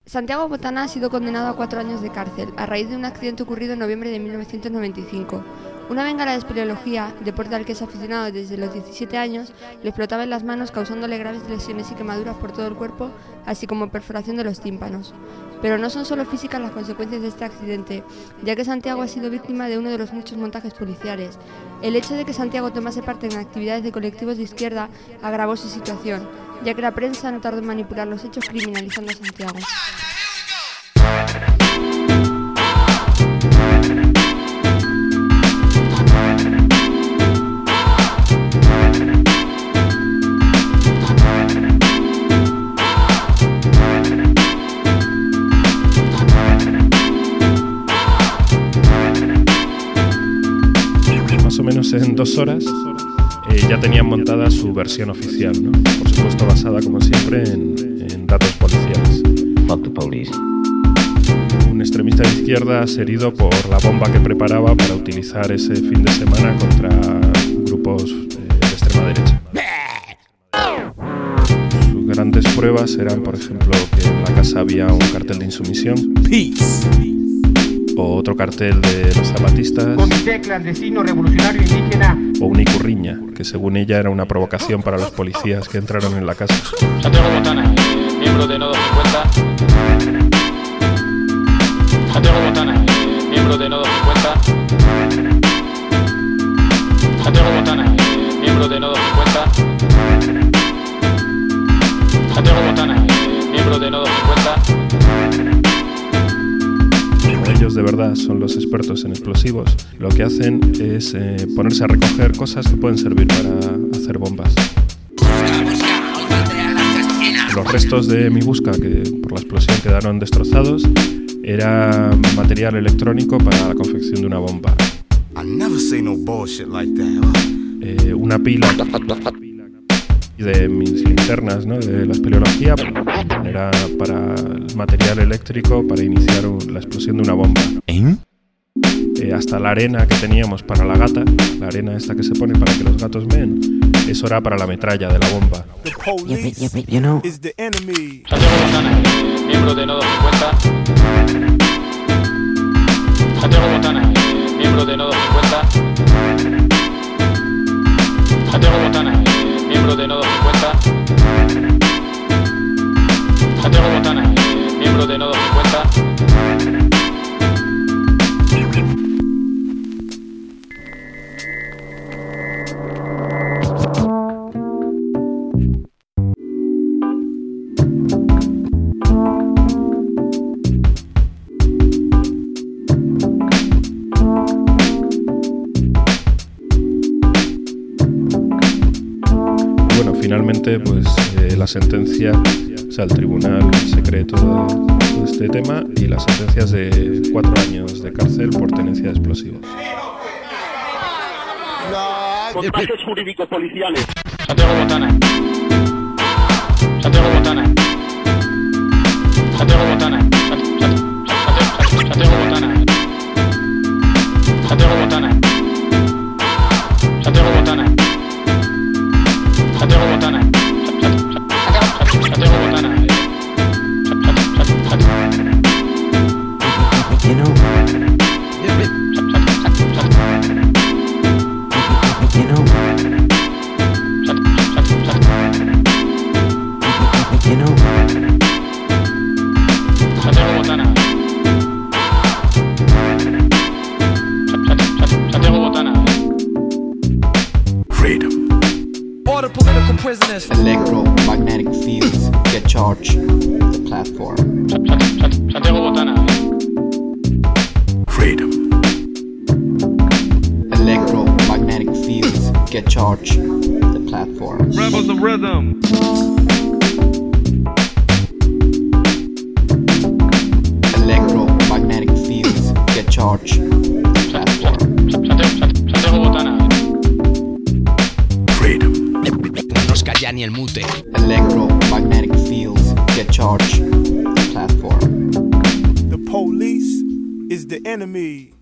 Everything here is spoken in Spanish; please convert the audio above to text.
Santiago Botana ha sido condenado a 4 años de cárcel a raíz de un accidente ocurrido en noviembre de 1995. Una bengala de espeleología, deporte al que es aficionado desde los 17 años, le explotaba en las manos causándole graves lesiones y quemaduras por todo el cuerpo, así como perforación de los tímpanos. Pero no son solo físicas las consecuencias de este accidente, ya que Santiago ha sido víctima de uno de los muchos montajes policiales. El hecho de que Santiago tomase parte en actividades de colectivos de izquierda agravó su situación, ya que la prensa no tardó en manipular los hechos criminalizando a Santiago. Más o menos en 2 horas ya tenían montada su versión oficial, ¿no? Por supuesto basada, como siempre, en datos policiales. Fuck the police. Un extremista de izquierdas herido por la bomba que preparaba para utilizar ese fin de semana contra grupos de extrema derecha. Sus grandes pruebas eran, por ejemplo, que en la casa había un cartel de insumisión. Peace. O otro cartel de los zapatistas. Comité Clandestino Revolucionario Indígena. O una icurriña, que según ella era una provocación para los policías que entraron en la casa. Santiago Botana, miembro de Nodo 50. Santiago Botana, miembro de Nodo 50. Santiago Botana, miembro de Nodo 50. Santiago Botana, miembro de Nodo 50. Ellos de verdad son los expertos en explosivos. Lo que hacen es ponerse a recoger cosas que pueden servir para hacer bombas. Los restos de mi busca, que por la explosión quedaron destrozados, era material electrónico para la confección de una bomba. Una pila de mis linternas, ¿no? De la espeleología era para el material eléctrico para iniciar la explosión de una bomba. Hasta la arena que teníamos para la gata, la arena esta que se pone para que los gatos meen, eso era para la metralla de la bomba. You know. Santiago Botana, miembro de Nodo 50. Santiago Botana, miembro de Nodo 50. Santiago Botana, miembro de Nodo 50. Santiago Botana, miembro de Nodo 50. Finalmente, pues la sentencia, o sea, el tribunal secreto de este tema y las sentencias de 4 años de cárcel por tenencia de explosivos. Montajes jurídicos policiales. Santiago Botana. Santiago Botana. Santiago Botana. Santiago Botana. Santiago Botana. Santiago Botana. Santiago Botana. Santiago Botana. You know. You know. You know. Santiago Botana. Santiago Botana. Freedom. All the political prisoners. Electromagnetic fields get charged the platform. Santiago Botana. Freedom. Electromagnetic fields get charged the platform. Rebels of rhythm. Electromagnetic fields get charged the platform. Santiago Botana. Freedom. No nos calla ni el mute. Electromagnetic fields get charged the platform. The police is the enemy.